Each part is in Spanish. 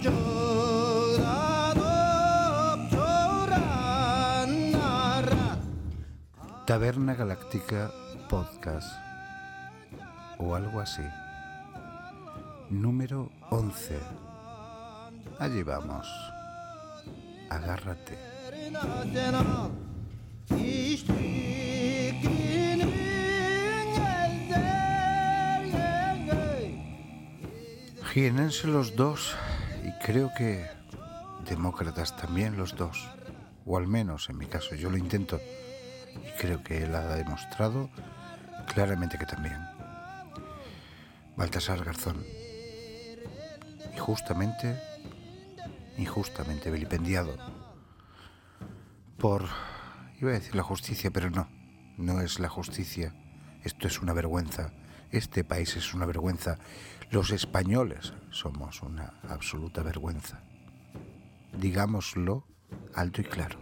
Taberna Galáctica Podcast o algo así. Número 11. Allí vamos. Agárrate. Jienenses los dos y creo que demócratas también los dos, o al menos en mi caso yo lo intento y creo que él ha demostrado claramente que también. Baltasar Garzón, injustamente vilipendiado por, iba a decir la justicia, pero no es la justicia. Esto es una vergüenza. Este país es una vergüenza. Los españoles somos una absoluta vergüenza. Digámoslo alto y claro.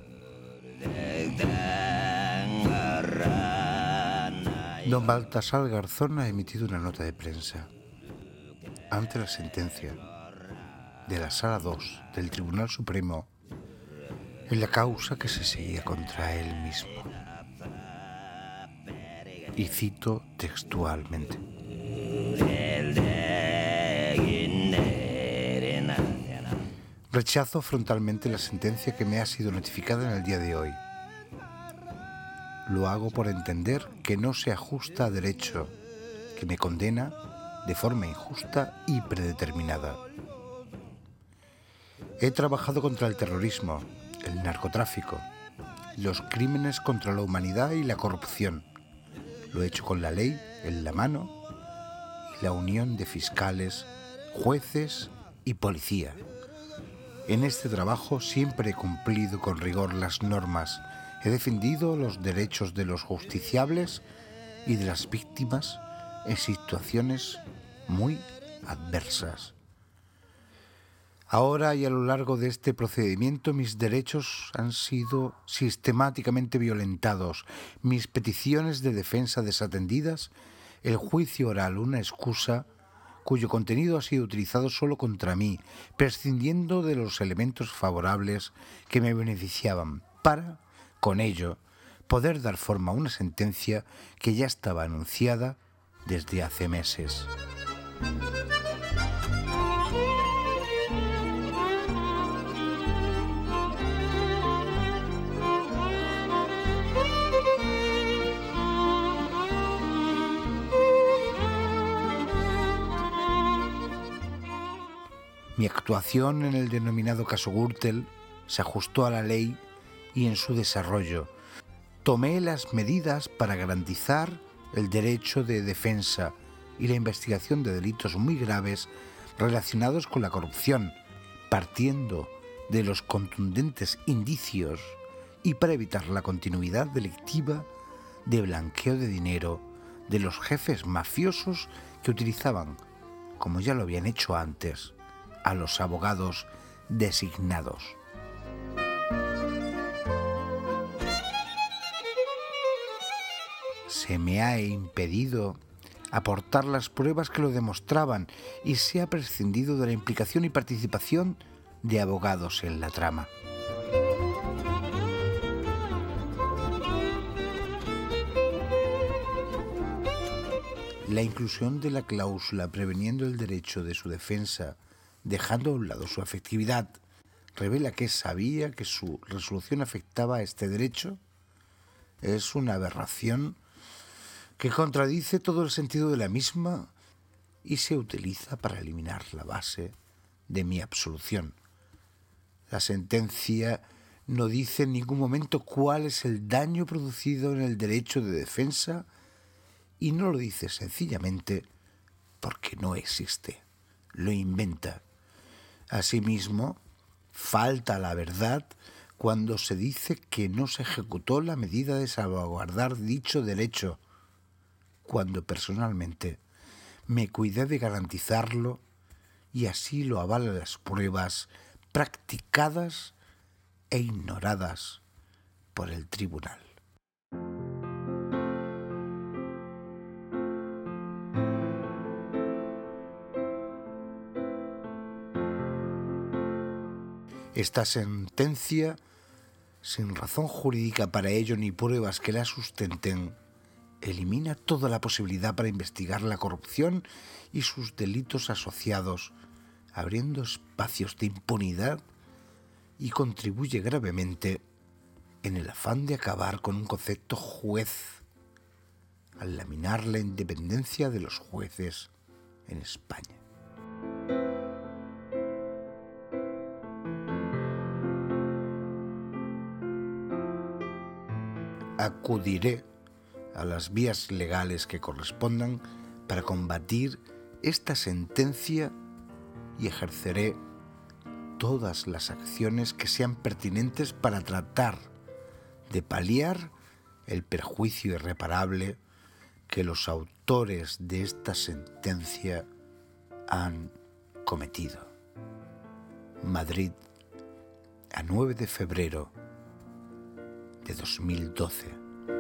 Don Baltasar Garzón ha emitido una nota de prensa ante la sentencia de la Sala 2 del Tribunal Supremo en la causa que se seguía contra él mismo. Y cito textualmente: rechazo frontalmente la sentencia que me ha sido notificada en el día de hoy. Lo hago por entender que no se ajusta a derecho, que me condena de forma injusta y predeterminada. He trabajado contra el terrorismo, el narcotráfico, los crímenes contra la humanidad y la corrupción. Lo he hecho con la ley en la mano y la unión de fiscales, jueces y policía. En este trabajo siempre he cumplido con rigor las normas. He defendido los derechos de los justiciables y de las víctimas en situaciones muy adversas. Ahora y a lo largo de este procedimiento mis derechos han sido sistemáticamente violentados, mis peticiones de defensa desatendidas, el juicio oral una excusa cuyo contenido ha sido utilizado solo contra mí, prescindiendo de los elementos favorables que me beneficiaban, para, con ello, poder dar forma a una sentencia que ya estaba anunciada desde hace meses. Mi actuación en el denominado caso Gürtel se ajustó a la ley y en su desarrollo. Tomé las medidas para garantizar el derecho de defensa y la investigación de delitos muy graves relacionados con la corrupción, partiendo de los contundentes indicios y para evitar la continuidad delictiva de blanqueo de dinero de los jefes mafiosos que utilizaban, como ya lo habían hecho antes, a los abogados designados. Se me ha impedido aportar las pruebas que lo demostraban y se ha prescindido de la implicación y participación de abogados en la trama. La inclusión de la cláusula preveniendo el derecho de su defensa, dejando a un lado su afectividad, revela que sabía que su resolución afectaba a este derecho. Es una aberración que contradice todo el sentido de la misma y se utiliza para eliminar la base de mi absolución. La sentencia no dice en ningún momento cuál es el daño producido en el derecho de defensa y no lo dice sencillamente porque no existe, lo inventa. Asimismo, falta la verdad cuando se dice que no se ejecutó la medida de salvaguardar dicho derecho, cuando personalmente me cuidé de garantizarlo y así lo avalan las pruebas practicadas e ignoradas por el tribunal. Esta sentencia, sin razón jurídica para ello ni pruebas que la sustenten, elimina toda la posibilidad para investigar la corrupción y sus delitos asociados, abriendo espacios de impunidad, y contribuye gravemente en el afán de acabar con un concepto juez al laminar la independencia de los jueces en España. Acudiré a las vías legales que correspondan para combatir esta sentencia y ejerceré todas las acciones que sean pertinentes para tratar de paliar el perjuicio irreparable que los autores de esta sentencia han cometido. Madrid, a 9 de febrero de 2012.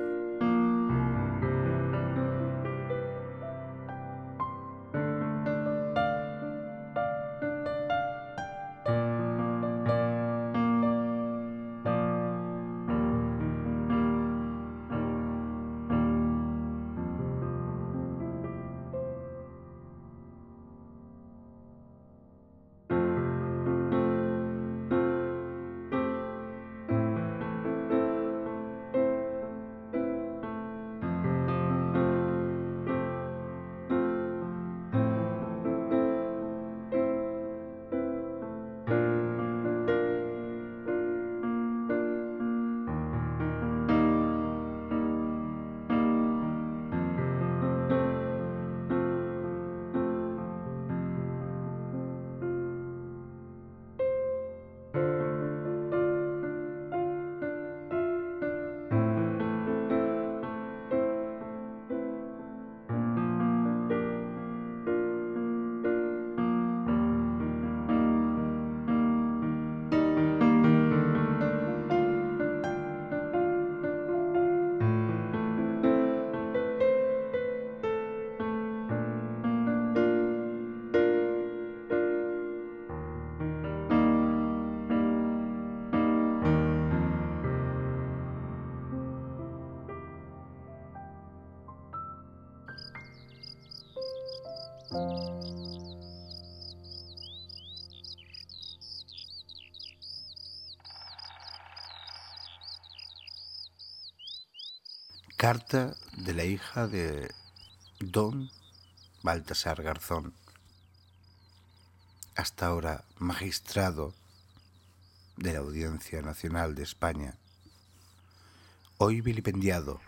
Carta de la hija de don Baltasar Garzón, hasta ahora magistrado de la Audiencia Nacional de España, hoy vilipendiado,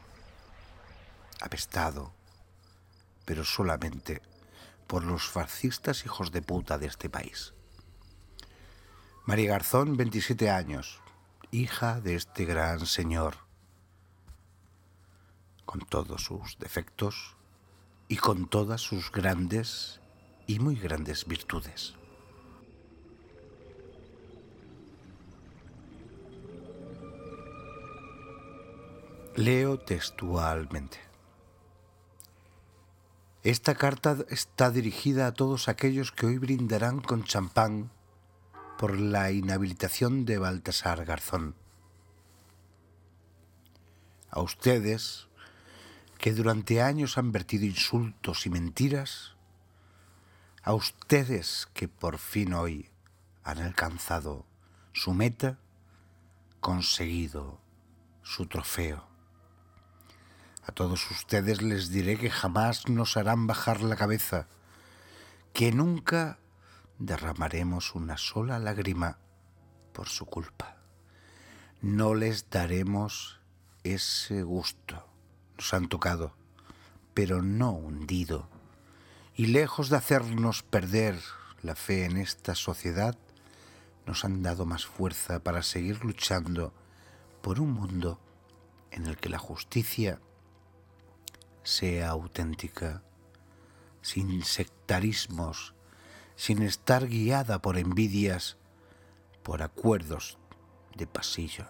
apestado, pero solamente por los fascistas hijos de puta de este país. María Garzón, 27 años, hija de este gran señor, con todos sus defectos y con todas sus grandes y muy grandes virtudes. Leo textualmente. Esta carta está dirigida a todos aquellos que hoy brindarán con champán por la inhabilitación de Baltasar Garzón. A ustedes, que durante años han vertido insultos y mentiras, a ustedes que por fin hoy han alcanzado su meta, conseguido su trofeo. A todos ustedes les diré que jamás nos harán bajar la cabeza, que nunca derramaremos una sola lágrima por su culpa. No les daremos ese gusto. Nos han tocado, pero no hundido. Y lejos de hacernos perder la fe en esta sociedad, nos han dado más fuerza para seguir luchando por un mundo en el que la justicia sea auténtica, sin sectarismos, sin estar guiada por envidias, por acuerdos de pasillo.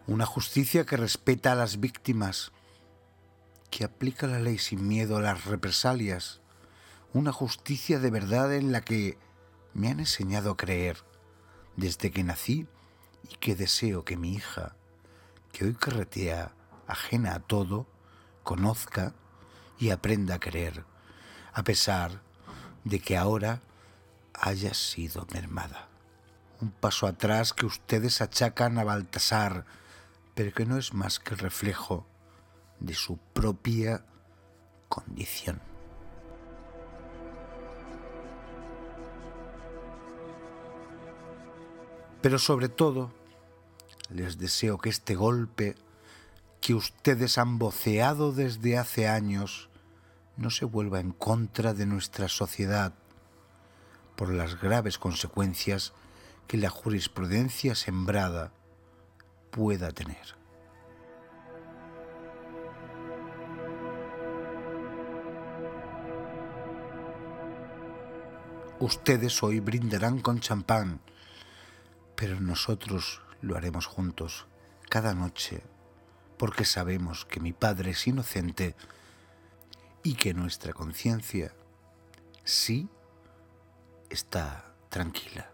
Una justicia que respeta a las víctimas, que aplica la ley sin miedo a las represalias. Una justicia de verdad en la que me han enseñado a creer desde que nací y que deseo que mi hija, que hoy carretea ajena a todo, conozca y aprenda a querer, a pesar de que ahora haya sido mermada. Un paso atrás que ustedes achacan a Baltasar, pero que no es más que el reflejo de su propia condición. Pero sobre todo, les deseo que este golpe que ustedes han voceado desde hace años no se vuelva en contra de nuestra sociedad por las graves consecuencias que la jurisprudencia sembrada pueda tener. Ustedes hoy brindarán con champán, pero nosotros lo haremos juntos cada noche, porque sabemos que mi padre es inocente y que nuestra conciencia sí está tranquila.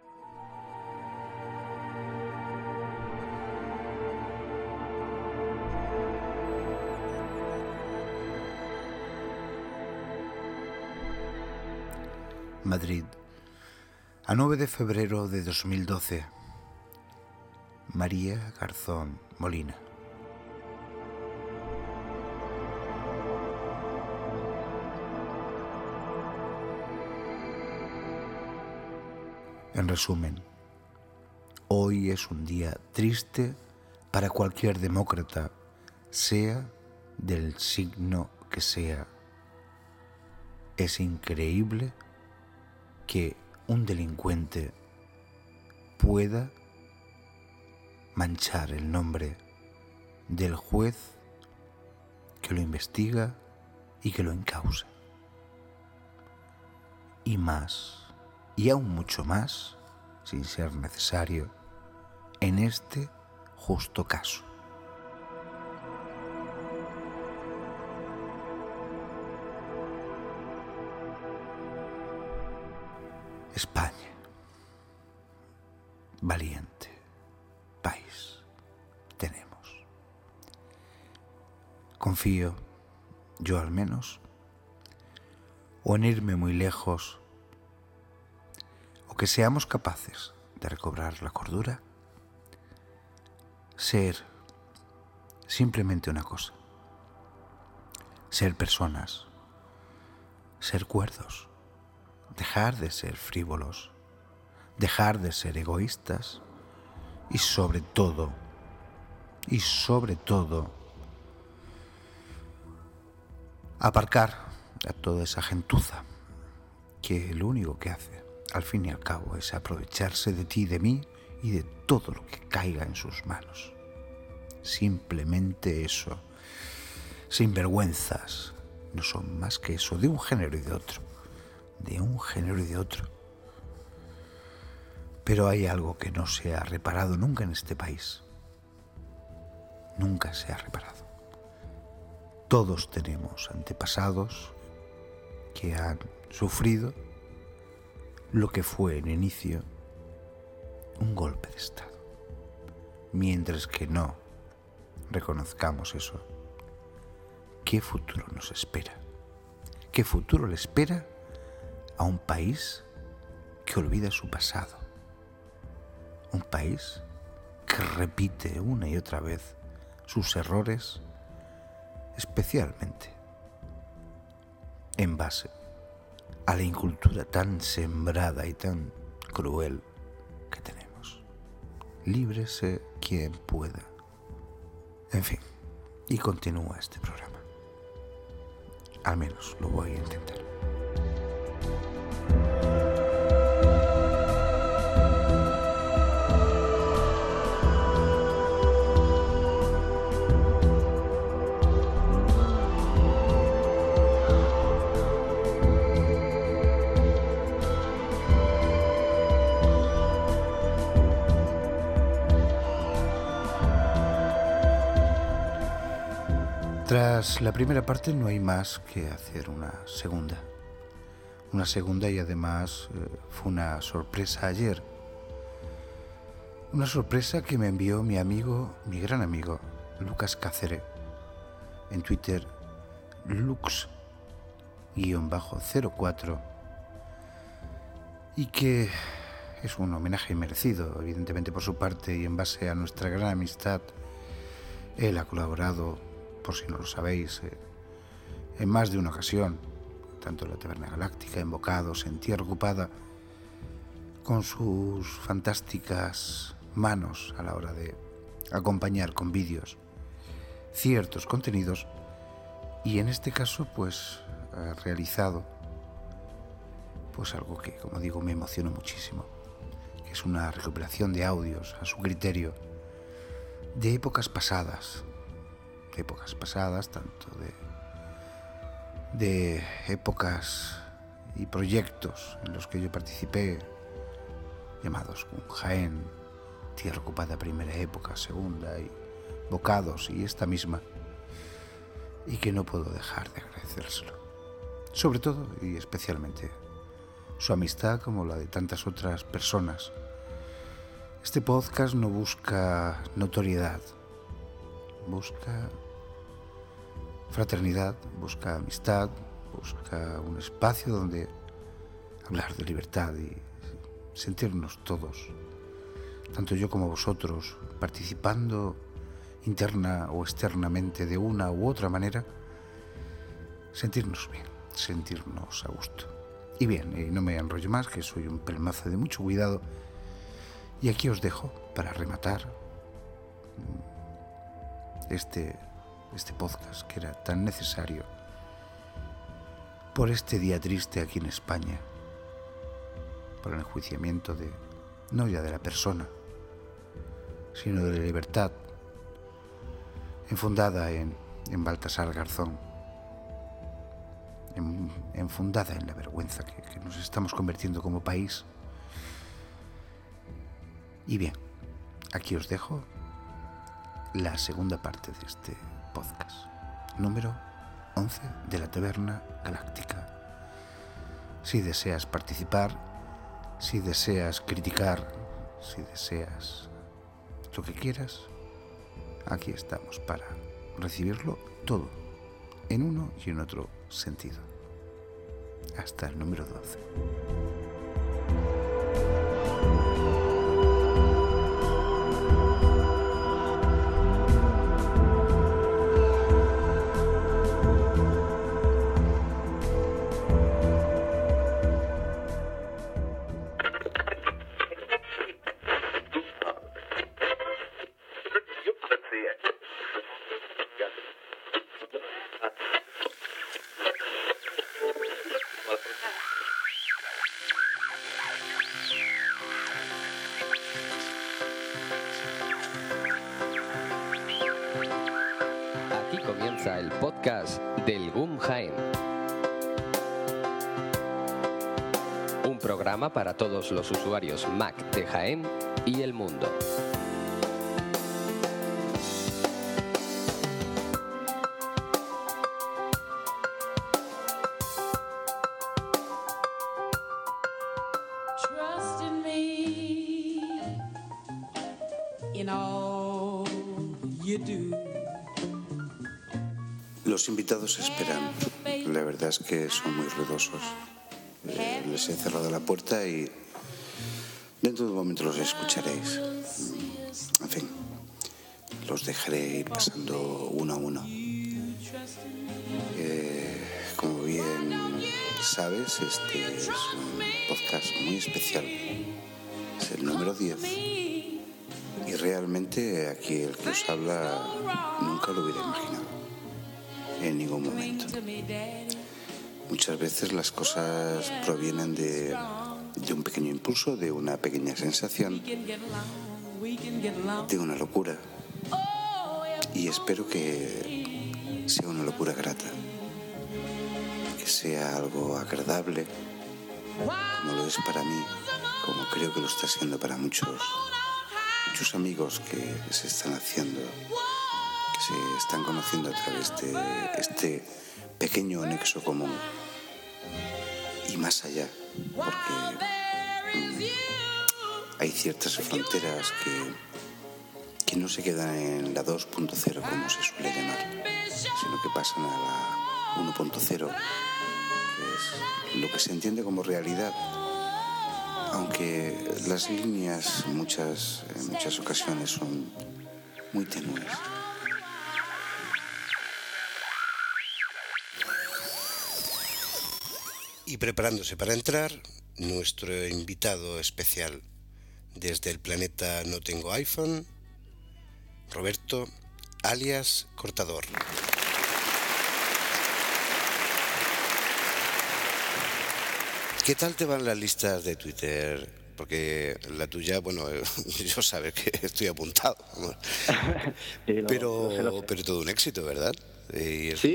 Madrid, a 9 de febrero de 2012. María Garzón Molina. En resumen, hoy es un día triste para cualquier demócrata, sea del signo que sea. Es increíble que un delincuente pueda manchar el nombre del juez que lo investiga y que lo encausa. Y más, y aún mucho más, sin ser necesario, en este justo caso. España, valiente país tenemos. Confío, yo al menos, o en irme muy lejos, o que seamos capaces de recobrar la cordura, ser simplemente una cosa, ser personas, ser cuerdos, dejar de ser frívolos, dejar de ser egoístas y sobre todo, aparcar a toda esa gentuza que lo único que hace, al fin y al cabo, es aprovecharse de ti y de mí y de todo lo que caiga en sus manos. Simplemente eso. Sinvergüenzas no son más que eso, de un género y de otro. De un género y de otro. Pero hay algo que no se ha reparado nunca en este país. Nunca se ha reparado. Todos tenemos antepasados que han sufrido lo que fue en inicio un golpe de Estado. Mientras que no reconozcamos eso, ¿qué futuro nos espera? ¿Qué futuro le espera a un país que olvida su pasado? Un país que repite una y otra vez sus errores, especialmente en base a la incultura tan sembrada y tan cruel que tenemos. Líbrese quien pueda. En fin, y continúa este programa. Al menos lo voy a intentar. Tras la primera parte no hay más que hacer una segunda. Una segunda y además fue una sorpresa ayer. Una sorpresa que me envió mi amigo, mi gran amigo, Lucas Cáceres, en Twitter, lux_04, y que es un homenaje merecido, evidentemente por su parte, y en base a nuestra gran amistad. Él ha colaborado, por si no lo sabéis, en más de una ocasión, tanto en la Taberna Galáctica, en Bocados, en Tierra Ocupada, con sus fantásticas manos a la hora de acompañar con vídeos ciertos contenidos, y en este caso pues ha realizado pues algo que, como digo, me emocionó muchísimo, que es una recuperación de audios a su criterio de épocas pasadas, tanto de épocas y proyectos en los que yo participé, llamados Jaén, Tierra Ocupada primera época, segunda, y Bocados y esta misma, y que no puedo dejar de agradecérselo, sobre todo y especialmente su amistad, como la de tantas otras personas. Este podcast no busca notoriedad, busca fraternidad, busca amistad, busca un espacio donde hablar de libertad y sentirnos todos, tanto yo como vosotros, participando interna o externamente de una u otra manera, sentirnos bien, sentirnos a gusto. Y bien, y no me enrollo más, que soy un pelmazo de mucho cuidado, y aquí os dejo para rematar este podcast que era tan necesario por este día triste aquí en España, por el enjuiciamiento no ya de la persona, sino de la libertad enfundada en Baltasar Garzón, enfundada en la vergüenza que nos estamos convirtiendo como país. Y bien, aquí os dejo la segunda parte de este podcast, número 11 de la Taberna Galáctica. Si deseas participar, si deseas criticar, si deseas lo que quieras, aquí estamos para recibirlo todo, en uno y en otro sentido. Hasta el número 12. Comienza el podcast del GUM Jaén. Un programa para todos los usuarios Mac de Jaén y el mundo. Trust in me in all you do. Los invitados esperan. La verdad es que son muy ruidosos. Les he cerrado la puerta y dentro de un momento los escucharéis. En fin, los dejaré ir pasando uno a uno. Como bien sabes, este es un podcast muy especial. Es el número 10. Y realmente aquí el que os habla nunca lo hubiera imaginado. En ningún momento. Muchas veces las cosas provienen de un pequeño impulso, de una pequeña sensación, de una locura. Y espero que sea una locura grata, que sea algo agradable, como lo es para mí, como creo que lo está siendo para muchos amigos que se están haciendo, que se están conociendo a través de este pequeño nexo común y más allá, porque hay ciertas fronteras que no se quedan en la 2.0 como se suele llamar, sino que pasan a la 1.0, que es lo que se entiende como realidad, aunque las líneas en muchas ocasiones son muy tenues. Y preparándose para entrar, nuestro invitado especial desde el planeta No Tengo iPhone, Roberto, alias Cortador. ¿Qué tal te van las listas de Twitter? Porque la tuya, bueno, yo sabes que estoy apuntado, Sí, pero lo sé. todo un éxito, ¿verdad? Sí,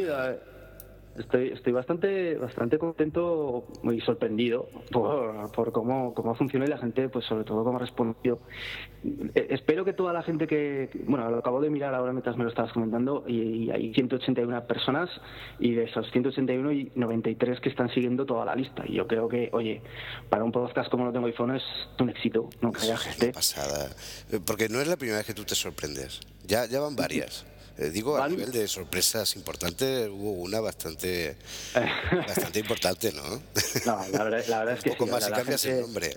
estoy bastante contento y sorprendido por cómo funciona y la gente, pues sobre todo cómo ha respondido. Espero que toda la gente bueno, lo acabo de mirar ahora mientras me lo estabas comentando y hay 181 personas y de esos 181 y 93 que están siguiendo toda la lista. Y yo creo que, oye, para un podcast como No Tengo iPhone es un éxito, ¿no? Que haya Es gente. una pasada, porque no es la primera vez que tú te sorprendes, ya van varias. Digo, a nivel de sorpresas importantes, hubo una bastante importante, ¿no? No, la verdad es que Un poco sí, más si la cambias gente, el nombre.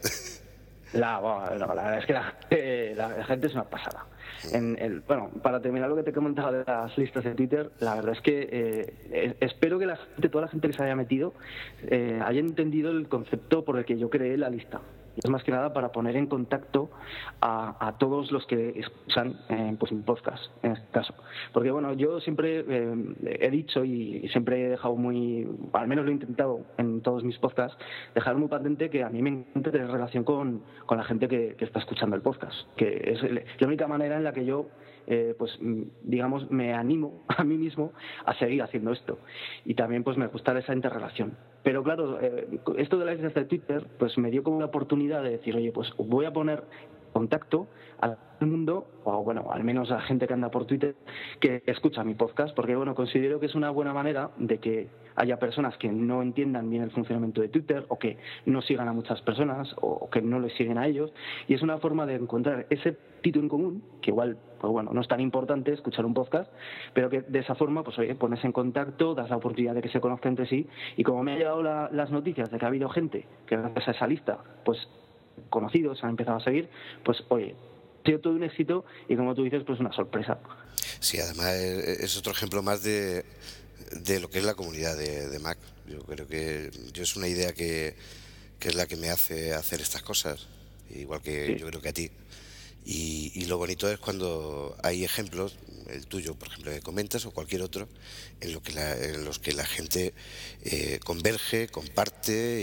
la verdad es que la gente es una pasada. Bueno, para terminar lo que te comentaba de las listas de Twitter, la verdad es que espero que toda la gente que se haya metido haya entendido el concepto por el que yo creé la lista. Y es más que nada para poner en contacto a todos los que escuchan pues mi podcast, en este caso. Porque bueno, yo siempre he dicho y siempre he dejado al menos lo he intentado en todos mis podcasts, dejar muy patente que a mí me encanta tener relación con la gente que está escuchando el podcast, que es la única manera en la que yo pues digamos me animo a mí mismo a seguir haciendo esto, y también pues me gusta esa interrelación. Pero claro, esto de las listas de Twitter pues me dio como la oportunidad de decir, oye, pues voy a poner contacto al mundo, o bueno, al menos a la gente que anda por Twitter que escucha mi podcast, porque bueno, considero que es una buena manera de que haya personas que no entiendan bien el funcionamiento de Twitter, o que no sigan a muchas personas, o que no les siguen a ellos, y es una forma de encontrar ese título en común, que igual, pues bueno, no es tan importante escuchar un podcast, pero que de esa forma, pues oye, pones en contacto, das la oportunidad de que se conozcan entre sí, y como me han llegado las noticias de que ha habido gente que gracias a esa lista, pues conocidos han empezado a seguir, pues oye, ha sido todo un éxito y como tú dices, pues una sorpresa. Sí, además es otro ejemplo más de lo que es la comunidad de Mac. Yo creo que es una idea que es la que me hace hacer estas cosas, igual que Sí. yo creo que a ti. Y lo bonito es cuando hay ejemplos, el tuyo, por ejemplo, que comentas, o cualquier otro, en los que la gente converge, comparte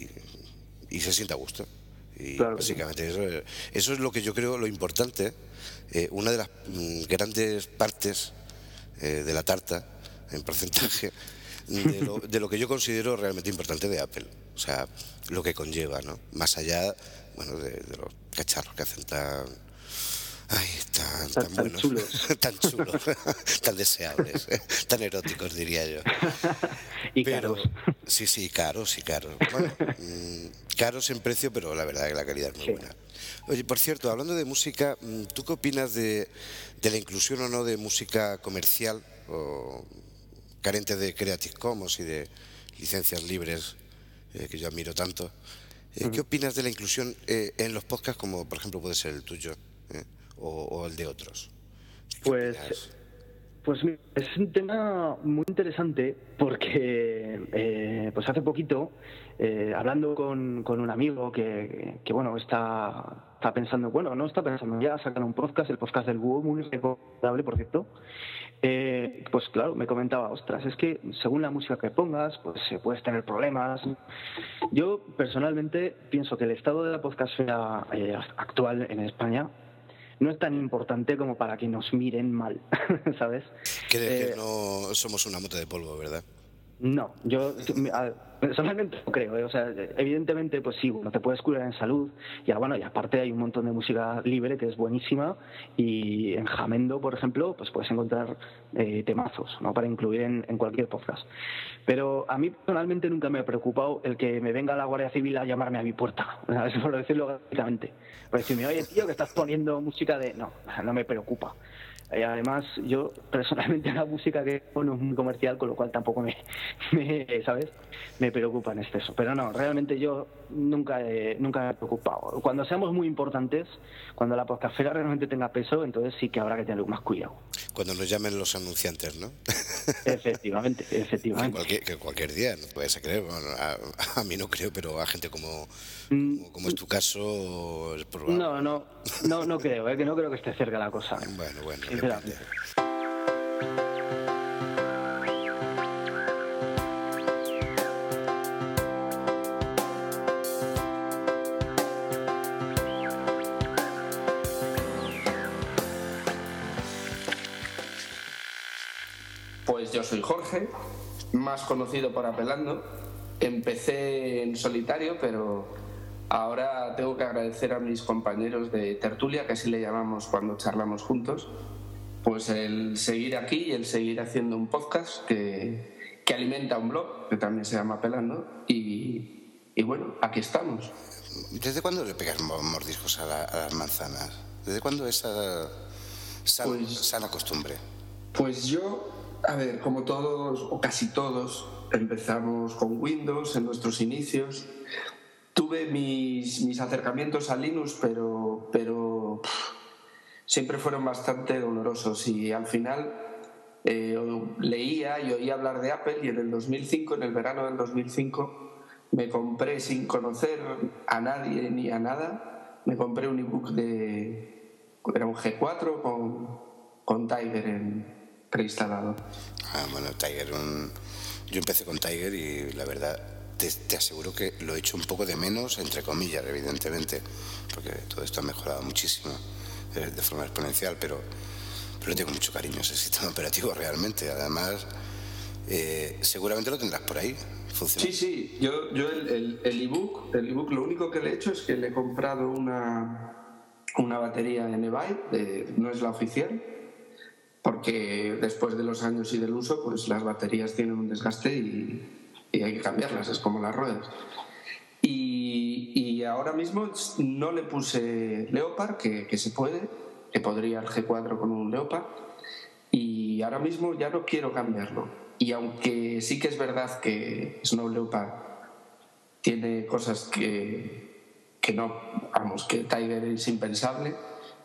y se siente a gusto. Y Claro que sí. básicamente eso es lo que yo creo lo importante. Una de las grandes partes de la tarta, en porcentaje, de lo que yo considero realmente importante de Apple. O sea, lo que conlleva, ¿no? Más allá, bueno, de los cacharros que hacen tan Tan buenos, chulos. tan chulos, tan deseables, tan eróticos, diría yo. Y Pero, caros. sí, caros. Bueno, caros en precio, pero la verdad que la calidad es muy Sí. buena. Oye, por cierto, hablando de música, ¿tú qué opinas de la inclusión o no de música comercial o carente de Creative Commons y de licencias libres, que yo admiro tanto? ¿Qué opinas de la inclusión en los podcasts, como por ejemplo puede ser el tuyo o el de otros? ¿Qué opinas? Pues mira, es un tema muy interesante porque pues hace poquito, hablando con un amigo que bueno, está pensando, bueno, no está pensando ya sacar un podcast, el podcast del Búho, muy recomendable, por cierto. Pues claro, me comentaba, ostras, es que según la música que pongas, pues puedes tener problemas. Yo personalmente pienso que el estado de la podcastfera actual en España no es tan importante como para que nos miren mal, ¿sabes? Crees que no somos una mota de polvo, ¿verdad? No, yo personalmente no creo, ¿eh? O sea, evidentemente, pues sí, bueno, te puedes curar en salud, y aparte hay un montón de música libre que es buenísima, y en Jamendo, por ejemplo, pues puedes encontrar temazos, ¿no? Para incluir en cualquier podcast. Pero a mí personalmente nunca me ha preocupado el que me venga la Guardia Civil a llamarme a mi puerta, ¿sabes? Por decirlo gratuitamente. Pues decirme, oye, tío, que estás poniendo música de... No me preocupa. Además, yo personalmente la música que no es muy comercial, con lo cual tampoco ¿sabes? Me preocupa en exceso. Pero no, realmente yo nunca me he preocupado. Cuando seamos muy importantes, cuando la podcastfera realmente tenga peso, entonces sí que habrá que tener más cuidado. Cuando nos llamen los anunciantes, ¿no? Efectivamente. Que cualquier día, no puedes creer. Bueno, a mí no creo, pero a gente como es tu caso, es probable. No creo, que no creo que esté cerca la cosa. Bueno, sinceramente. Pues yo soy Jorge, más conocido por Apelando. Empecé en solitario, pero ahora tengo que agradecer a mis compañeros de tertulia, que así le llamamos cuando charlamos juntos, pues el seguir aquí y el seguir haciendo un podcast que alimenta un blog, que también se llama Apelando, y bueno, aquí estamos. ¿Desde cuándo le pegas mordiscos a las manzanas? ¿Desde cuándo esa sana costumbre? Pues yo, a ver, como todos, o casi todos, empezamos con Windows en nuestros inicios. Tuve mis acercamientos a Linux, pero siempre fueron bastante dolorosos, y al final leía y oía hablar de Apple, y en el 2005, en el verano del 2005, me compré, sin conocer a nadie ni a nada, me compré un ebook era un G4 con Tiger preinstalado. Bueno, Tiger, yo empecé con Tiger y la verdad te aseguro que lo he hecho un poco de menos, entre comillas, evidentemente, porque todo esto ha mejorado muchísimo de forma exponencial, pero le tengo mucho cariño a ese sistema operativo realmente. Además, seguramente lo tendrás por ahí. ¿Funciona? Sí, yo el ebook lo único que le he hecho es que le he comprado una batería en eBay, no es la oficial, porque después de los años y del uso, pues las baterías tienen un desgaste y hay que cambiarlas, es como las ruedas. Y ahora mismo no le puse Leopard, que se puede, que podría el G4 con un Leopard, y ahora mismo ya no quiero cambiarlo. Y aunque sí que es verdad que Snow Leopard tiene cosas que no, vamos, que Tiger es impensable,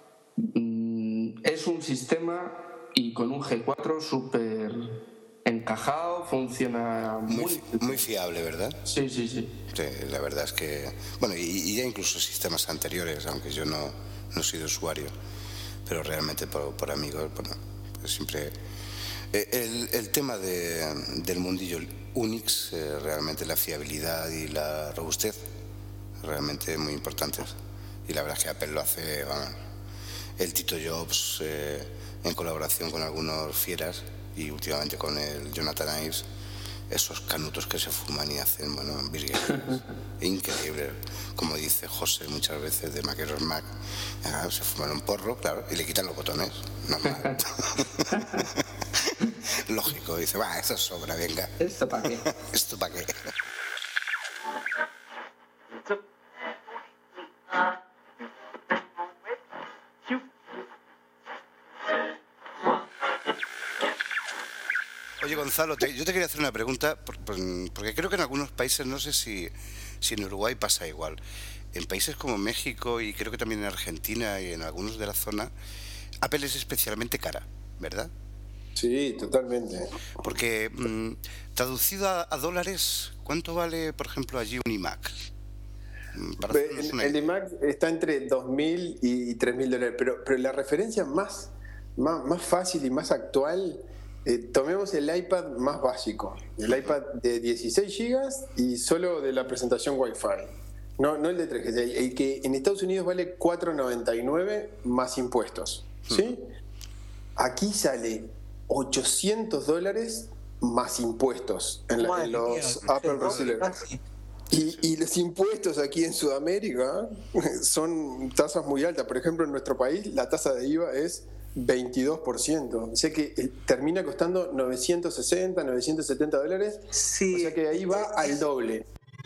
es un sistema, y con un G4 súper encajado, funciona muy fiable, ¿verdad? Sí. Sí, la verdad es que... Bueno, y ya incluso sistemas anteriores, aunque yo no he sido usuario, pero realmente por amigos, bueno, pues siempre... El tema del mundillo Unix, realmente la fiabilidad y la robustez, realmente muy importantes. Y la verdad es que Apple lo hace, vamos, el Tito Jobs, en colaboración con algunos fieras, y últimamente con el Jonathan Ives, esos canutos que se fuman y hacen, bueno, virguerías. Increíble. Como dice José muchas veces de Maqueros Mac, se fuman un porro, claro, y le quitan los botones. Normal. Lógico, dice, eso sobra, venga. ¿Esto para qué? ¿Esto para qué? Oye, Gonzalo, yo te quería hacer una pregunta, porque creo que en algunos países, no sé si en Uruguay pasa igual. En países como México, y creo que también en Argentina y en algunos de la zona, Apple es especialmente cara, ¿verdad? Sí, totalmente. Porque traducido a dólares, ¿cuánto vale, por ejemplo, allí un iMac? El iMac está entre 2.000 y 3.000 dólares, pero la referencia más fácil y más actual, tomemos el iPad más básico, el iPad de 16 GB y solo de la presentación Wi-Fi, no el de 3 GB, el que en Estados Unidos vale $4.99 más impuestos, ¿sí? Aquí sale $800 más impuestos en Madre los mía, Apple no, Resellers. casi. Y los impuestos aquí en Sudamérica son tasas muy altas. Por ejemplo, en nuestro país la tasa de IVA es 22%. O sea que termina costando 960, 970 dólares. Sí. O sea que ahí va al doble.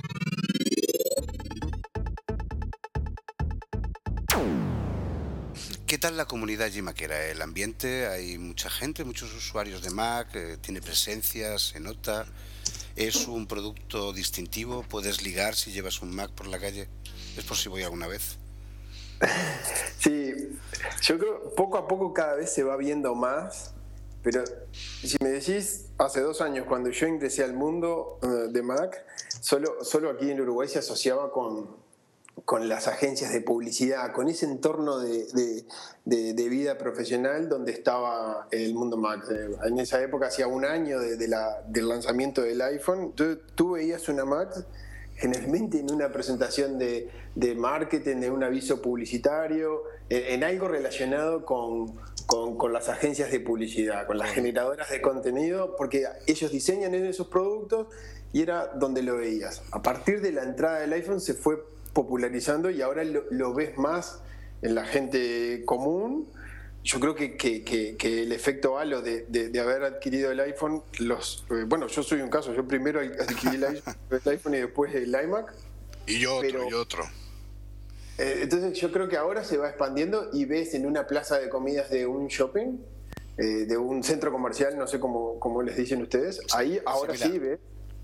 ¿Qué tal la comunidad Maquera? El ambiente, hay mucha gente, muchos usuarios de Mac, tiene presencia, se nota. ¿Es un producto distintivo? ¿Puedes ligar si llevas un Mac por la calle? Es por si voy alguna vez. Sí, yo creo poco a poco cada vez se va viendo más, pero si me decís hace 2 años cuando yo ingresé al mundo de Mac, solo aquí en Uruguay se asociaba con las agencias de publicidad, con ese entorno de vida profesional donde estaba el mundo Mac. En esa época, hacía 1 año del lanzamiento del iPhone, tú veías una Mac generalmente en una presentación de marketing, en un aviso publicitario, en algo relacionado con las agencias de publicidad, con las generadoras de contenido, porque ellos diseñan esos productos y era donde lo veías. A partir de la entrada del iPhone se fue popularizando y ahora lo ves más en la gente común. Yo creo que el efecto halo de haber adquirido el iPhone, bueno, yo soy un caso, yo primero adquirí el iPhone y después el iMac. Y yo otro. Entonces yo creo que ahora se va expandiendo y ves en una plaza de comidas de un shopping, de un centro comercial, no sé cómo les dicen ustedes, ahí ahora sí ves.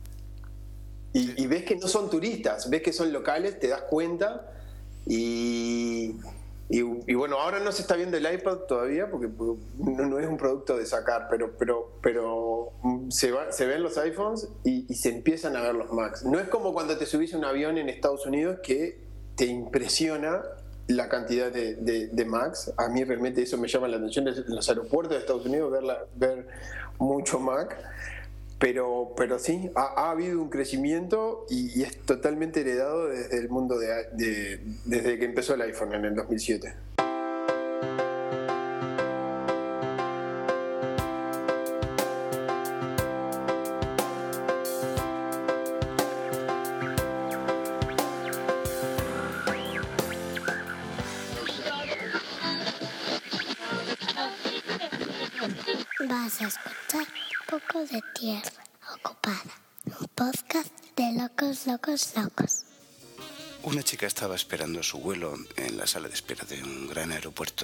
Y ves que no son turistas, ves que son locales, te das cuenta y bueno, ahora no se está viendo el iPad todavía porque no es un producto de sacar, pero se ven los iPhones y se empiezan a ver los Macs. No es como cuando te subís a un avión en Estados Unidos que te impresiona la cantidad de Macs. A mí realmente eso me llama la atención en los aeropuertos de Estados Unidos, ver mucho Mac. Pero sí, ha habido un crecimiento y es totalmente heredado desde el mundo desde que empezó el iPhone en el 2007. Vas a escuchar un poco de tierra ocupada, un podcast de locos, locos, locos. Una chica estaba esperando su vuelo en la sala de espera de un gran aeropuerto.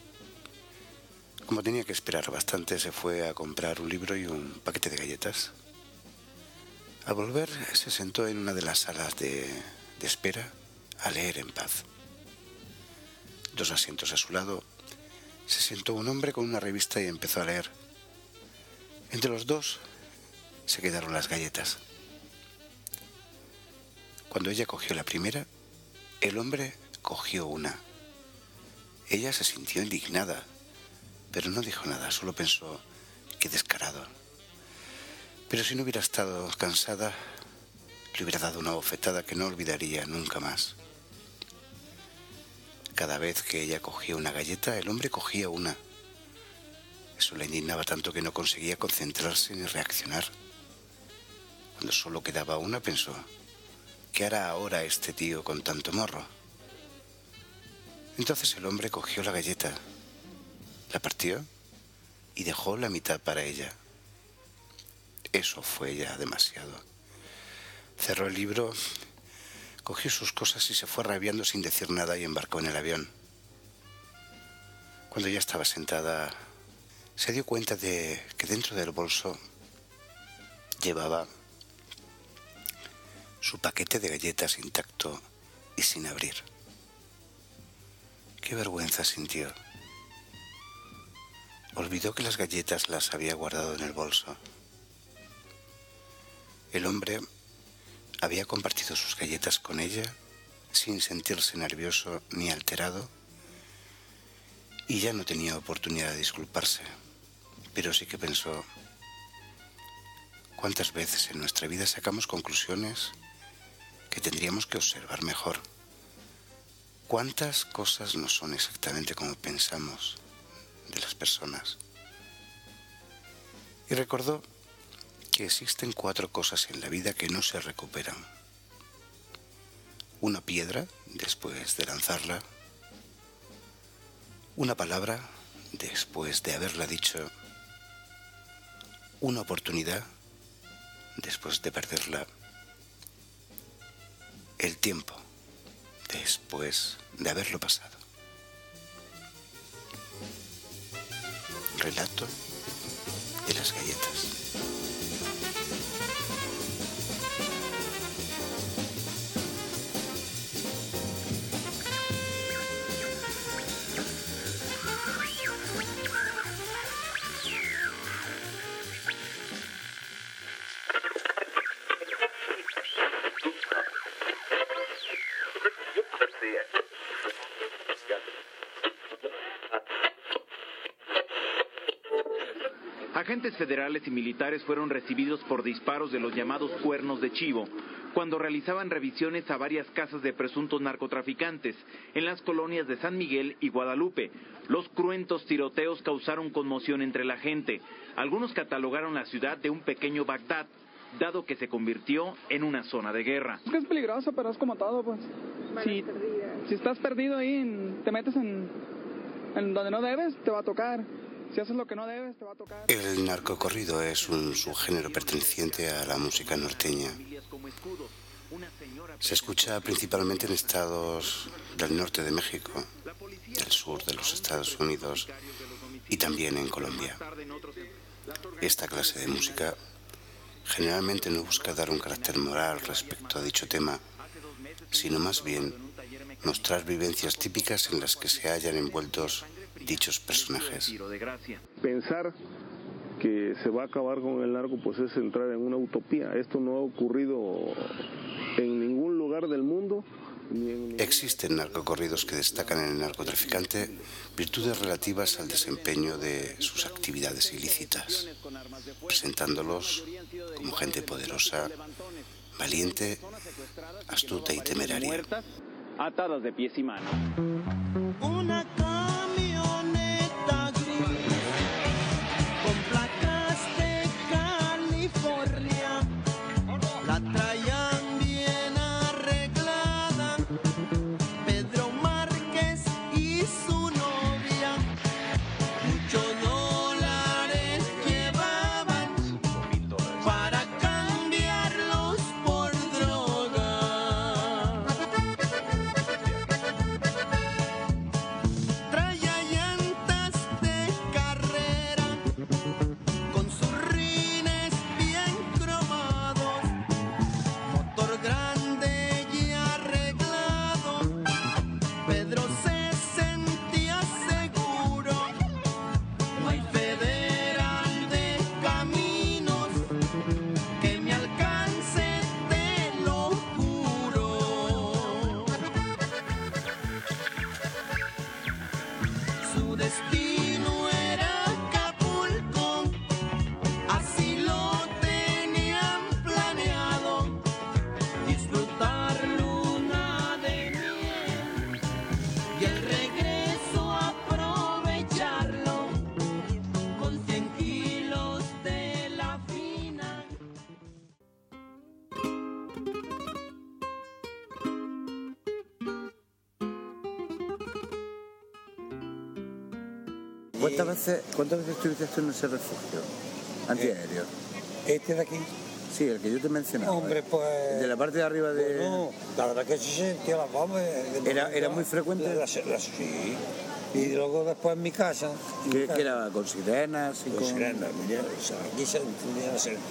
Como tenía que esperar bastante, se fue a comprar un libro y un paquete de galletas. Al volver, se sentó en una de las salas de espera a leer en paz. 2 asientos a su lado, se sentó un hombre con una revista y empezó a leer. Entre los dos se quedaron las galletas. Cuando ella cogió la primera, el hombre cogió una. Ella se sintió indignada, pero no dijo nada, solo pensó: qué descarado. Pero si no hubiera estado cansada, le hubiera dado una bofetada que no olvidaría nunca más. Cada vez que ella cogía una galleta, el hombre cogía una. Eso le indignaba tanto que no conseguía concentrarse ni reaccionar. Cuando solo quedaba una, pensó: ¿qué hará ahora este tío con tanto morro? Entonces el hombre cogió la galleta, la partió y dejó la mitad para ella. Eso fue ya demasiado. Cerró el libro, cogió sus cosas y se fue rabiando sin decir nada y embarcó en el avión. Cuando ya estaba sentada, se dio cuenta de que dentro del bolso llevaba su paquete de galletas intacto y sin abrir. Qué vergüenza sintió. Olvidó que las galletas las había guardado en el bolso. El hombre había compartido sus galletas con ella sin sentirse nervioso ni alterado y ya no tenía oportunidad de disculparse, pero sí que pensó: ¿cuántas veces en nuestra vida sacamos conclusiones que tendríamos que observar mejor? ¿Cuántas cosas no son exactamente como pensamos de las personas? Y recordó que existen 4 cosas en la vida que no se recuperan. Una piedra, después de lanzarla. Una palabra, después de haberla dicho. Una oportunidad, después de perderla. El tiempo, después de haberlo pasado. Relato de las galletas. Agentes federales y militares fueron recibidos por disparos de los llamados cuernos de chivo cuando realizaban revisiones a varias casas de presuntos narcotraficantes en las colonias de San Miguel y Guadalupe. Los cruentos tiroteos causaron conmoción entre la gente. Algunos catalogaron la ciudad de un pequeño Bagdad, dado que se convirtió en una zona de guerra. Es que es peligroso, pero es como todo, pues. Si estás perdido ahí, te metes en donde no debes, te va a tocar. Si haces lo que no debes, te va a tocar. El narcocorrido es un subgénero perteneciente a la música norteña. Se escucha principalmente en estados del norte de México, del sur de los Estados Unidos y también en Colombia. Esta clase de música generalmente no busca dar un carácter moral respecto a dicho tema, sino más bien mostrar vivencias típicas en las que se hallan envueltos dichos personajes. Pensar que se va a acabar con el narco pues es entrar en una utopía. Esto no ha ocurrido en ningún lugar del mundo. Existen narcocorridos que destacan en el narcotraficante virtudes relativas al desempeño de sus actividades ilícitas, presentándolos como gente poderosa, valiente, astuta y temeraria. Atadas de pies y manos. Una camioneta gris con placas de California, la traían bien arreglada Pedro Márquez y su novia. Muchos dólares llevaban para cambiarlos por droga. Traía llantas de carrera con sus rines bien cromados, motor grande y arreglado. Pedro se sentía seguro, no hay federal de caminos que me alcance, te lo juro. Su destino era Acapulco, así lo tenían planeado, disfrutar luna de miel y el regreso aprovecharlo con 100 kilos de la fina. ¿Cuántas veces estuviste tú en ese refugio antiaéreo? ¿Este de aquí? Sí, el que yo te mencionaba. Hombre, pues... De la parte de arriba de... Bueno, la verdad que se sentía las bombas. ¿Era muy frecuente? Sí. Y luego después en mi casa... ¿Qué era? ¿Con sirenas? Con sirenas, mira, aquí se entendía la sirena.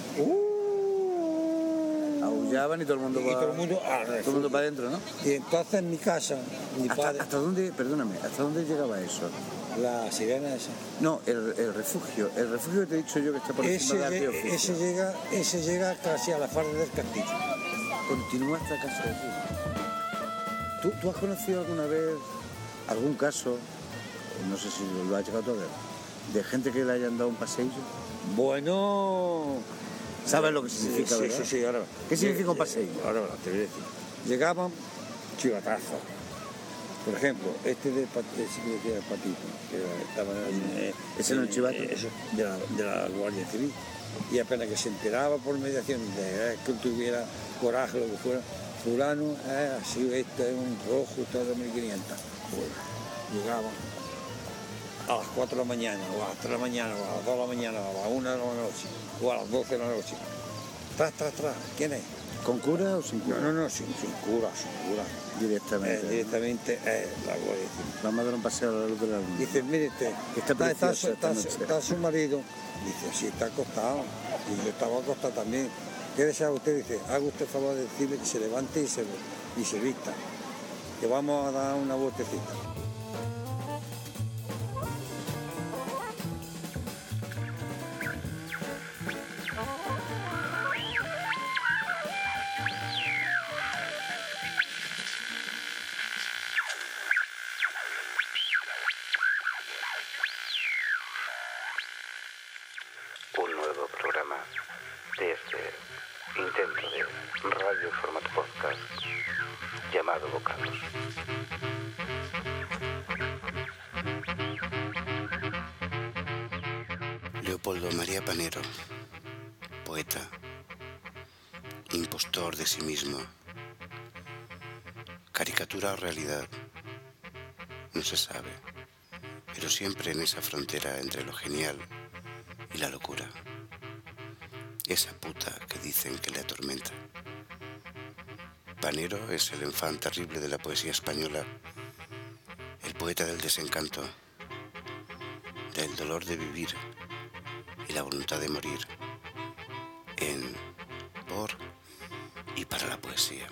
Aullaban y todo el mundo todo el mundo para adentro, ¿no? Y entonces en mi casa, mi padre... ¿Hasta dónde, perdóname, hasta dónde llegaba eso? La sirena esa. No, el refugio. El refugio que te he dicho yo que está por encima de Arteoficio. Ese llega casi a la falda del castillo. Continúa hasta casa de aquí. ¿Tú has conocido alguna vez algún caso, no sé si lo has llegado a ver, de gente que le hayan dado un paseillo? Bueno... ¿Sabes lo que significa, verdad? Sí, ahora. ¿Qué significa un paseillo? Ahora te voy a decir. Llegaban chivatazos, Por ejemplo, este del patito, que estaba ¿ese no el chivato? Eso, de la Guardia Civil. Y apenas que se enteraba por mediación de que tuviera coraje, lo que fuera, fulano, así, este es un rojo, todo 1500. Pues, llegaba a las 4 de la mañana, o a las 3 de la mañana, o a las 2 de la mañana, o a las 1 de la noche, o a las 12 de la noche. Tras, ¿quién es? ¿Con cura o sin cura? No, sin cura. Directamente. Directamente la Guardia Civil. Vamos a dar un paseo a la luz de la luna. Dice, mire, está su marido. Dice, sí, está acostado. Y yo estaba acostado también. ¿Qué desea usted? Dice, haga usted el favor de decirle que se levante y se vista. Que vamos a dar una vueltecita. Un nuevo programa de este intento de radio en formato podcast llamado Bocados. Leopoldo María Panero, poeta, impostor de sí mismo, caricatura o realidad, no se sabe, pero siempre en esa frontera entre lo genial y la locura. Esa puta que dicen que le atormenta. Panero es el enfant terrible de la poesía española, el poeta del desencanto, del dolor de vivir y la voluntad de morir, en, por y para la poesía.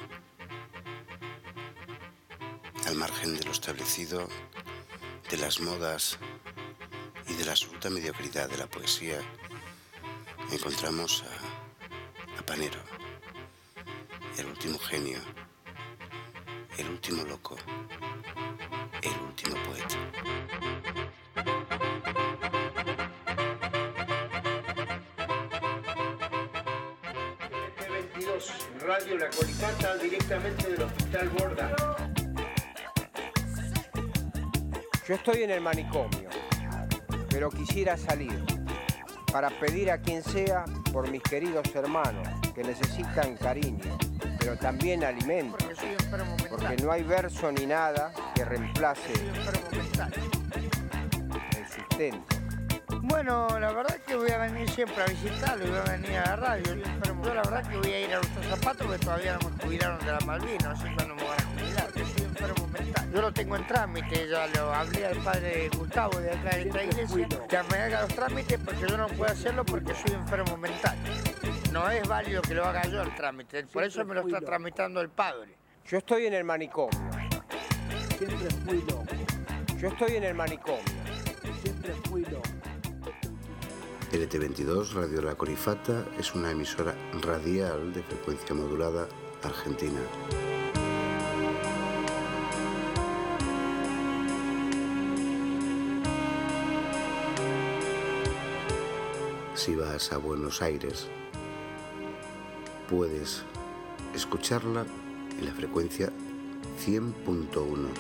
Al margen de lo establecido, de las modas y de la absoluta mediocridad de la poesía, encontramos a Panero, el último genio, el último loco, el último poeta. T22, Radio La Colifata, directamente del Hospital Borda. Yo estoy en el manicomio, pero quisiera salir para pedir a quien sea por mis queridos hermanos que necesitan cariño, pero también alimento, porque no hay verso ni nada que reemplace el sustento. Bueno, la verdad es que voy a venir siempre a visitarlo y voy a venir a la radio. Yo la verdad que voy a ir a nuestros zapatos porque todavía no me jubilaron de la Malvinas, así que no me van a jubilar, yo soy enfermo mental. Yo lo tengo en trámite, ya lo hablé al padre Gustavo de acá de esta iglesia, que me haga los trámites porque yo no puedo hacerlo porque soy enfermo mental. No es válido que lo haga yo el trámite, por eso me lo está tramitando el padre. Yo estoy en el manicomio. Siempre fui loco. Yo estoy en el manicomio. Siempre fui loco. LT22, Radio La Colifata, es una emisora radial de frecuencia modulada argentina. Si vas a Buenos Aires, puedes escucharla en la frecuencia 100.1.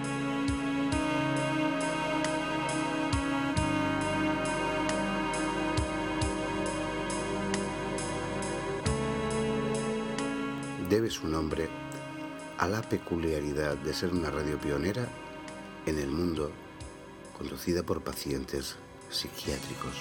Debe su nombre a la peculiaridad de ser una radio pionera en el mundo, conducida por pacientes psiquiátricos.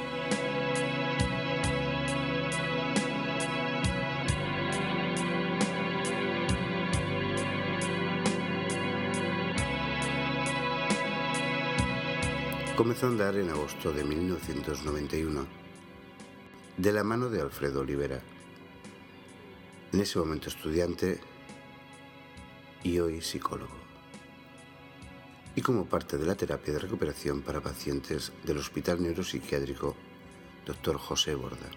Comenzó a andar en agosto de 1991, de la mano de Alfredo Olivera, en ese momento estudiante y hoy psicólogo, y como parte de la terapia de recuperación para pacientes del Hospital Neuropsiquiátrico Dr. José Borda.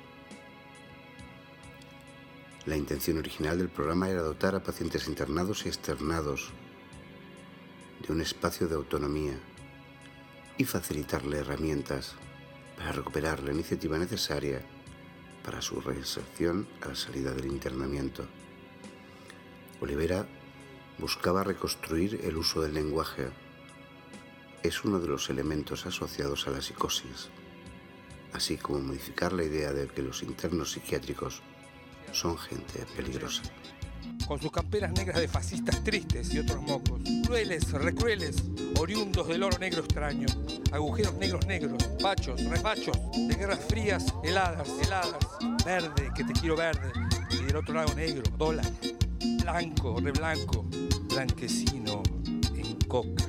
La intención original del programa era dotar a pacientes internados y externados de un espacio de autonomía y facilitarle herramientas para recuperar la iniciativa necesaria para su reinserción a la salida del internamiento. Olivera buscaba reconstruir el uso del lenguaje. Es uno de los elementos asociados a la psicosis, así como modificar la idea de que los internos psiquiátricos son gente peligrosa. Con sus camperas negras de fascistas tristes y otros mocos, crueles, recrueles, oriundos del oro negro extraño, agujeros negros, pachos, repachos, de guerras frías, heladas, verde, que te quiero verde, y del otro lado negro, dólar, blanco, reblanco, blanquecino, en coca,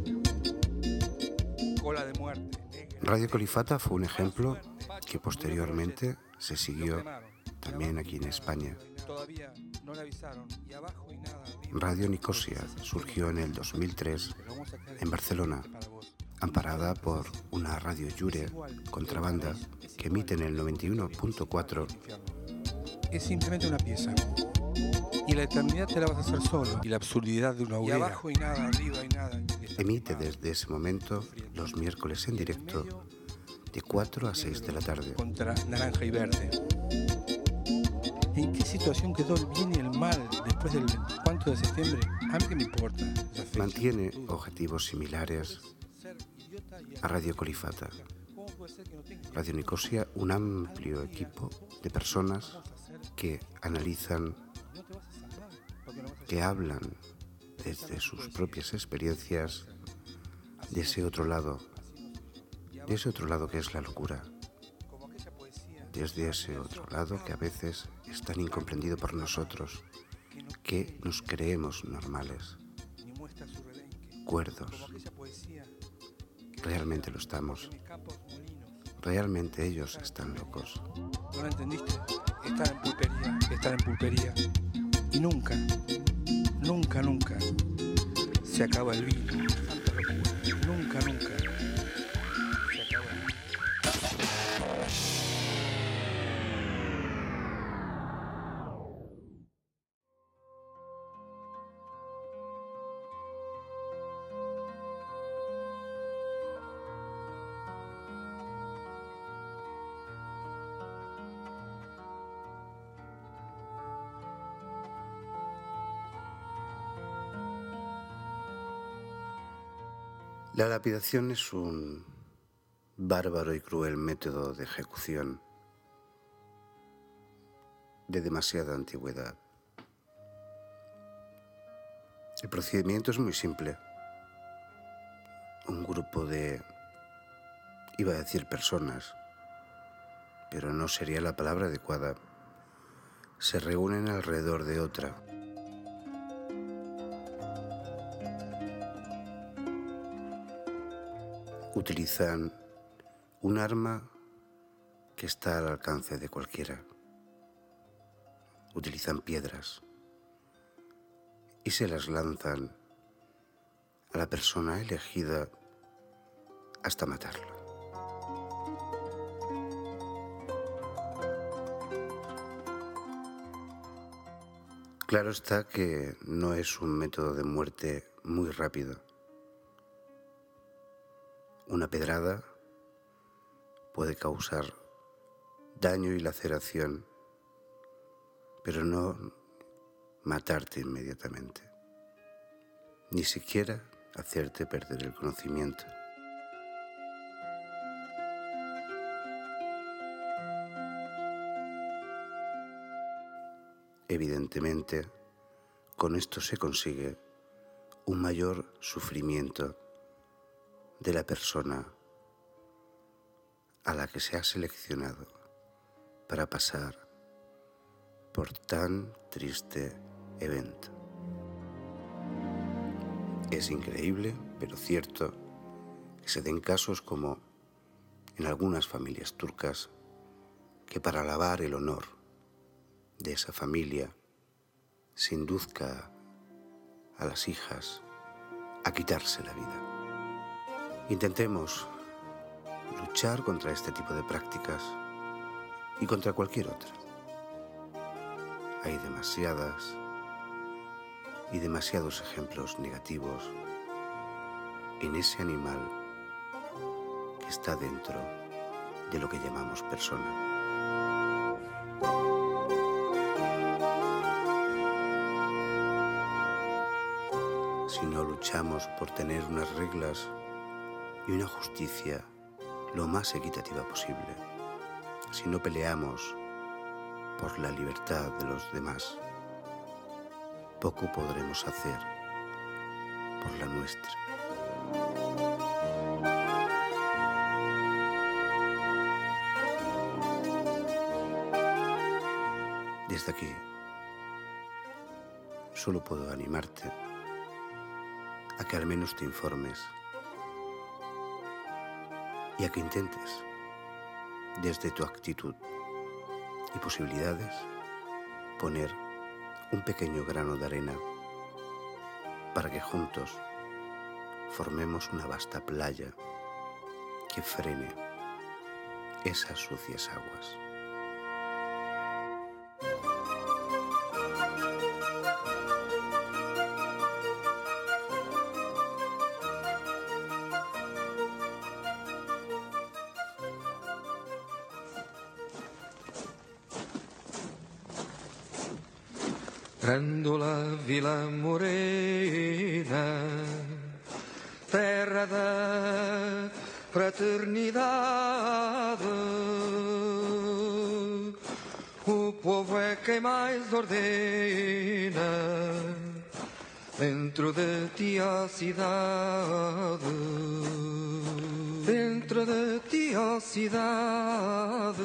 cola de muerte. Radio Colifata fue un ejemplo que posteriormente se siguió también aquí en España. Radio Nicosia surgió en el 2003 en Barcelona, amparada por una radio Jure contrabanda que emite en el 91.4. Es simplemente una pieza. Y la eternidad te la vas a hacer solo. Y la absurdidad de una hoguera. Y abajo y nada, arriba y nada. Emite desde ese momento los miércoles en directo de 4 a 6 de la tarde. Contra naranja y verde. ¿En qué situación quedó el bien y el mal después del 24 de septiembre? A mí qué me importa. Mantiene objetivos similares a Radio Colifata. Radio Nicosia, un amplio equipo de personas que analizan, que hablan desde sus propias experiencias de ese otro lado que es la locura, desde ese otro lado que a veces es tan incomprendido por nosotros, que nos creemos normales, cuerdos. Realmente lo estamos. Realmente ellos están locos. ¿No lo entendiste? Están en pulpería. Y nunca se acaba el vino. Nunca se acaba el vino. La lapidación es un bárbaro y cruel método de ejecución de demasiada antigüedad. El procedimiento es muy simple. Un grupo de, iba a decir personas, pero no sería la palabra adecuada, se reúnen alrededor de otra. Utilizan un arma que está al alcance de cualquiera. Utilizan piedras y se las lanzan a la persona elegida hasta matarla. Claro está que no es un método de muerte muy rápido. Una pedrada puede causar daño y laceración, pero no matarte inmediatamente, ni siquiera hacerte perder el conocimiento. Evidentemente, con esto se consigue un mayor sufrimiento de la persona a la que se ha seleccionado para pasar por tan triste evento. Es increíble, pero cierto, que se den casos como en algunas familias turcas, que para alabar el honor de esa familia se induzca a las hijas a quitarse la vida. Intentemos luchar contra este tipo de prácticas y contra cualquier otra. Hay demasiadas y demasiados ejemplos negativos en ese animal que está dentro de lo que llamamos persona. si no luchamos por tener unas reglas y una justicia lo más equitativa posible, si no peleamos por la libertad de los demás, poco podremos hacer por la nuestra. Desde aquí, solo puedo animarte a que al menos te informes y a que intentes, desde tu actitud y posibilidades, poner un pequeño grano de arena para que juntos formemos una vasta playa que frene esas sucias aguas. Grândola Vila Morena, terra da fraternidade, o povo é quem mais ordena dentro de ti a cidade, dentro de ti a cidade.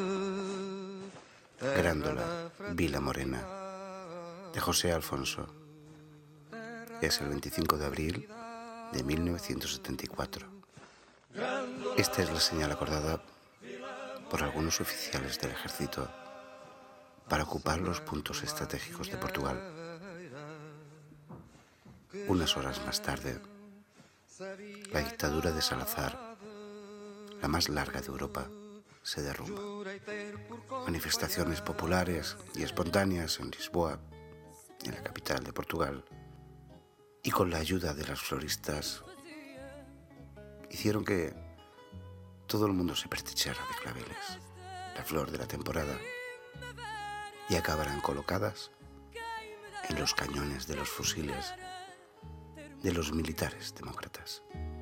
Grândola Vila Morena, de José Alfonso. Es el 25 de abril de 1974. Esta es la señal acordada por algunos oficiales del ejército para ocupar los puntos estratégicos de Portugal. Unas horas más tarde, la dictadura de Salazar, la más larga de Europa, se derrumba. Manifestaciones populares y espontáneas en Lisboa, en la capital de Portugal, y con la ayuda de las floristas, hicieron que todo el mundo se pertrechara de claveles, la flor de la temporada, y acabaran colocadas en los cañones de los fusiles de los militares demócratas.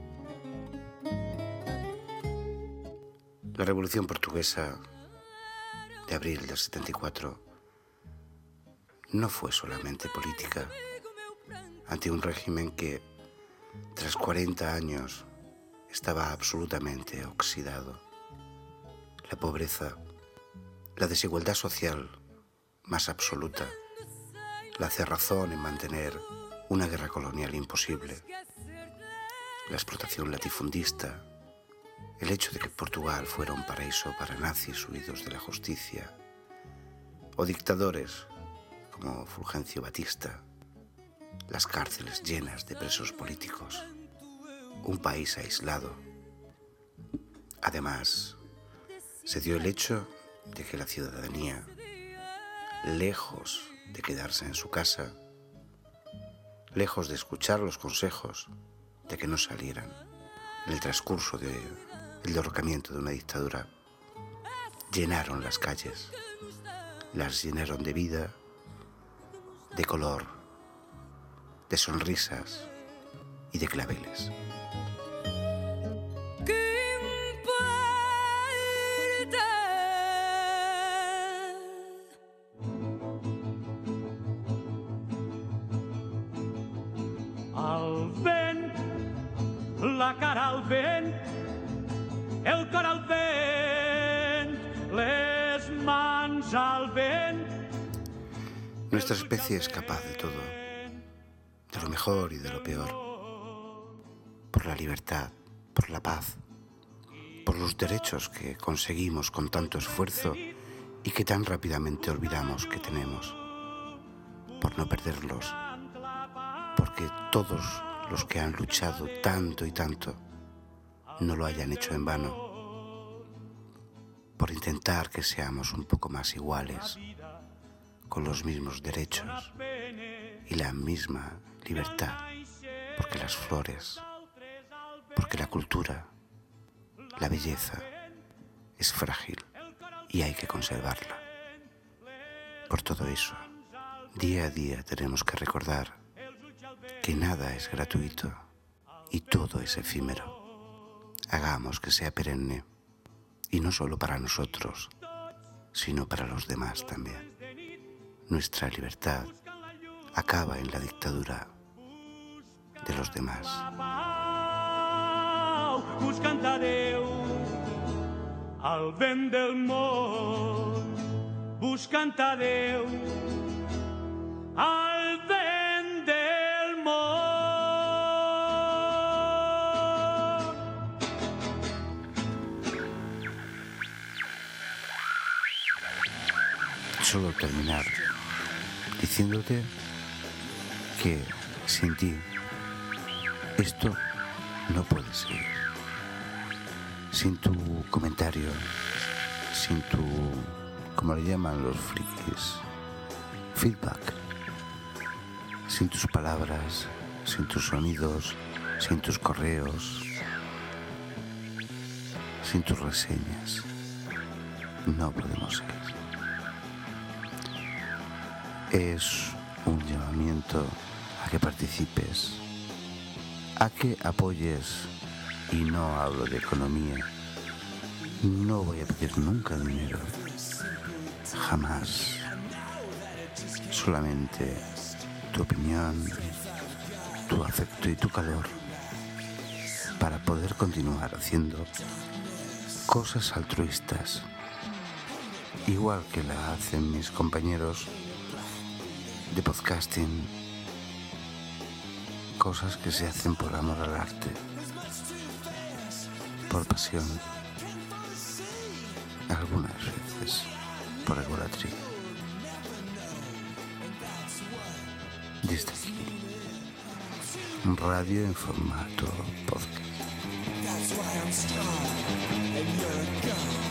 La Revolución Portuguesa de abril del 74 no fue solamente política ante un régimen que, tras 40 años, estaba absolutamente oxidado. La pobreza, la desigualdad social más absoluta, la cerrazón en mantener una guerra colonial imposible, la explotación latifundista, el hecho de que Portugal fuera un paraíso para nazis huidos de la justicia, o dictadores como Fulgencio Batista, las cárceles llenas de presos políticos, un país aislado. Además, se dio el hecho de que la ciudadanía, lejos de quedarse en su casa, lejos de escuchar los consejos de que no salieran en el transcurso del derrocamiento de una dictadura, llenaron las calles, las llenaron de vida, de color, de sonrisas y de claveles. Al vent, la cara al vent, el cor al vent, les mans al vent. Nuestra especie es capaz de todo, de lo mejor y de lo peor, por la libertad, por la paz, por los derechos que conseguimos con tanto esfuerzo y que tan rápidamente olvidamos que tenemos, por no perderlos, porque todos los que han luchado tanto y tanto no lo hayan hecho en vano, por intentar que seamos un poco más iguales, con los mismos derechos y la misma libertad, porque las flores, porque la cultura, la belleza es frágil y hay que conservarla. Por todo eso, día a día tenemos que recordar que nada es gratuito y todo es efímero. Hagamos que sea perenne, y no solo para nosotros, sino para los demás también. Nuestra libertad acaba en la dictadura de los demás. Buscant a Déu al vent del món, buscant a Déu al vent del món. Solo terminar diciéndote que sin ti esto no puede seguir. Sin tu comentario, sin tu, como le llaman los frikis, feedback, sin tus palabras, sin tus sonidos, sin tus correos, sin tus reseñas, no podemos seguir. Es un llamamiento a que participes, a que apoyes, y no hablo de economía. No voy a pedir nunca dinero, jamás. Solamente tu opinión, tu afecto y tu calor para poder continuar haciendo cosas altruistas, igual que la hacen mis compañeros de podcasting, cosas que se hacen por amor al arte, por pasión, algunas veces por egolatría. Desde aquí, radio en formato podcast.